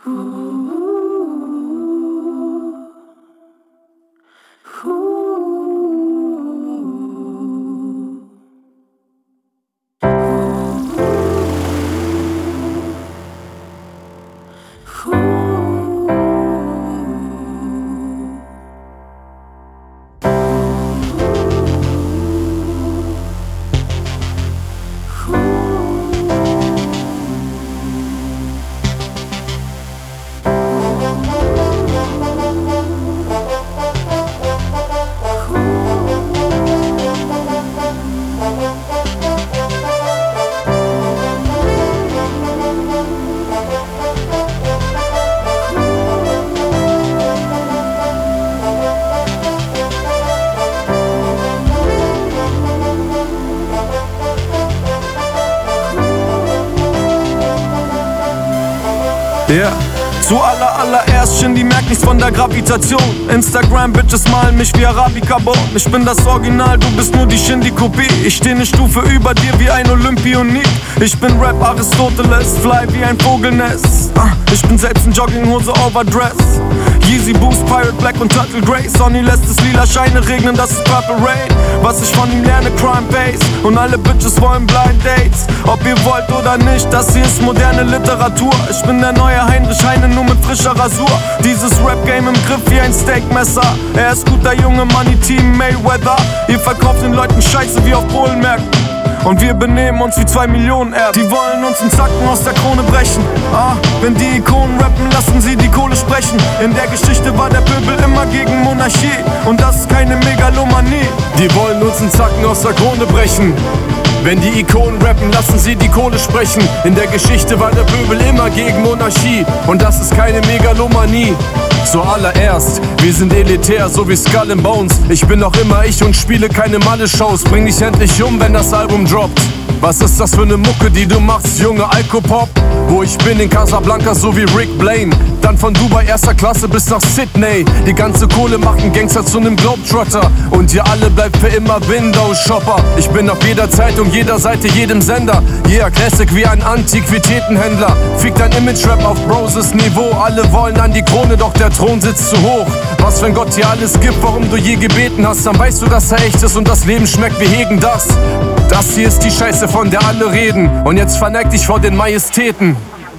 Ja, zuallererst, Shindy merkt nichts von der Gravitation. Instagram-Bitches malen mich wie Arabica-Born. Ich bin das Original, du bist nur die Shindy-Kopie. Ich steh eine Stufe über dir wie ein Olympionik. Ich bin Rap Aristoteles, fly wie ein Vogelnest. Ich bin selbst in Jogginghose overdress. Yeezy Boost, Pirate Black und Turtle Grey. Sonny lässt es lila Scheine regnen, das ist Purple Rain. Was ich von ihm lerne, Crime Base. Und alle Bitches wollen Blind Dates. Ob ihr wollt oder nicht, das hier ist moderne Literatur. Ich bin der neue Heinrich Heine, nur mit frischer Rasur. Dieses Rap-Game im Griff wie ein Steakmesser. Er ist guter Junge, Money Team Mayweather. Ihr verkauft den Leuten Scheiße wie auf Bullenmärkten. Und wir benehmen uns wie 2 Millionen Erben. Die wollen uns einen Zacken aus der Krone brechen. Wenn die Ikonen rappen, lassen sie die Kohle sprechen. In der Geschichte war der Pöbel immer gegen Monarchie. Und das ist keine Megalomanie. Die wollen uns einen Zacken aus der Krone brechen. Wenn die Ikonen rappen, lassen sie die Kohle sprechen. In der Geschichte war der Pöbel immer gegen Monarchie. Und das ist keine Megalomanie. Zuallererst, wir sind elitär, so wie Skull and Bones. Ich bin noch immer ich und spiele keine Malle-Shows. Bring dich endlich um, wenn das Album droppt. Was ist das für eine Mucke, die du machst, Junge, Alkopop? Wo ich bin in Casablanca, so wie Rick Blaine. Dann von Dubai erster Klasse bis nach Sydney. Die ganze Kohle macht einen Gangster zu nem Globetrotter. Und ihr alle bleibt für immer Windows-Shopper. Ich bin auf jeder Zeitung, jeder Seite, jedem Sender. Yeah, Classic wie ein Antiquitätenhändler. Fick dein Image-Rap auf Broses Niveau. Alle wollen an die Krone, doch der Thron sitzt zu hoch. Was, wenn Gott dir alles gibt, warum du je gebeten hast? Dann weißt du, dass er echt ist und das Leben schmeckt wie Hegen das. Das hier ist die Scheiße, von der alle reden. Und jetzt verneig dich vor den Majestäten.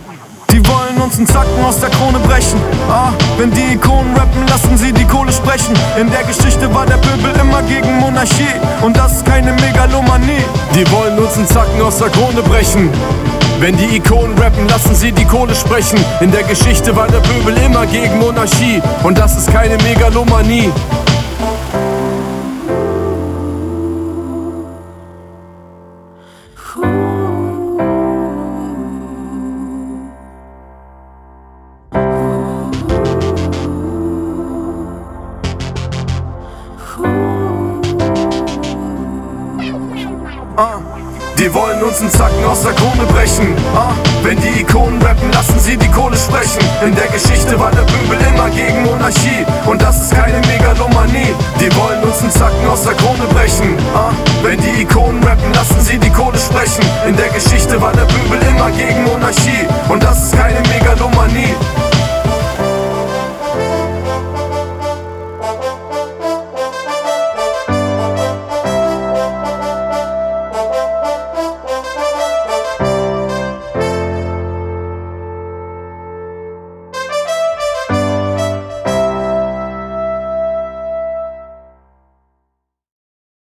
Die wollen uns einen Zacken aus der Krone brechen. Wenn die Ikonen rappen, lassen sie die Kohle sprechen. In der Geschichte war der Pöbel immer gegen Monarchie. Und das ist keine Megalomanie. Die wollen uns einen Zacken aus der Krone brechen. Wenn die Ikonen rappen, lassen sie die Kohle sprechen. In der Geschichte war der Pöbel immer gegen Monarchie. Und das ist keine Megalomanie. Die wollen uns einen Zacken aus der Krone brechen. Wenn die Ikonen rappen, lassen sie die Kohle sprechen. In der Geschichte war der Pöbel immer gegen Monarchie. Und das ist keine Megalomanie. Die wollen uns einen Zacken aus der Krone brechen. Wenn die Ikonen rappen, lassen sie die Kohle sprechen. In der Geschichte war der Pöbel immer gegen Monarchie. Und das ist keine Megalomanie.